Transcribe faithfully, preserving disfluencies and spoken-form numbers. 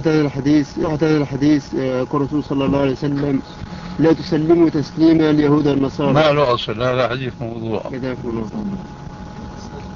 تحت هذا الحديث تحت هذا الحديث يقول الرسول صلى الله عليه وسلم: لا تسلموا تسليما اليهود والنصارى. ما له أصل، هذا حديث موضوع. جزاكم الله.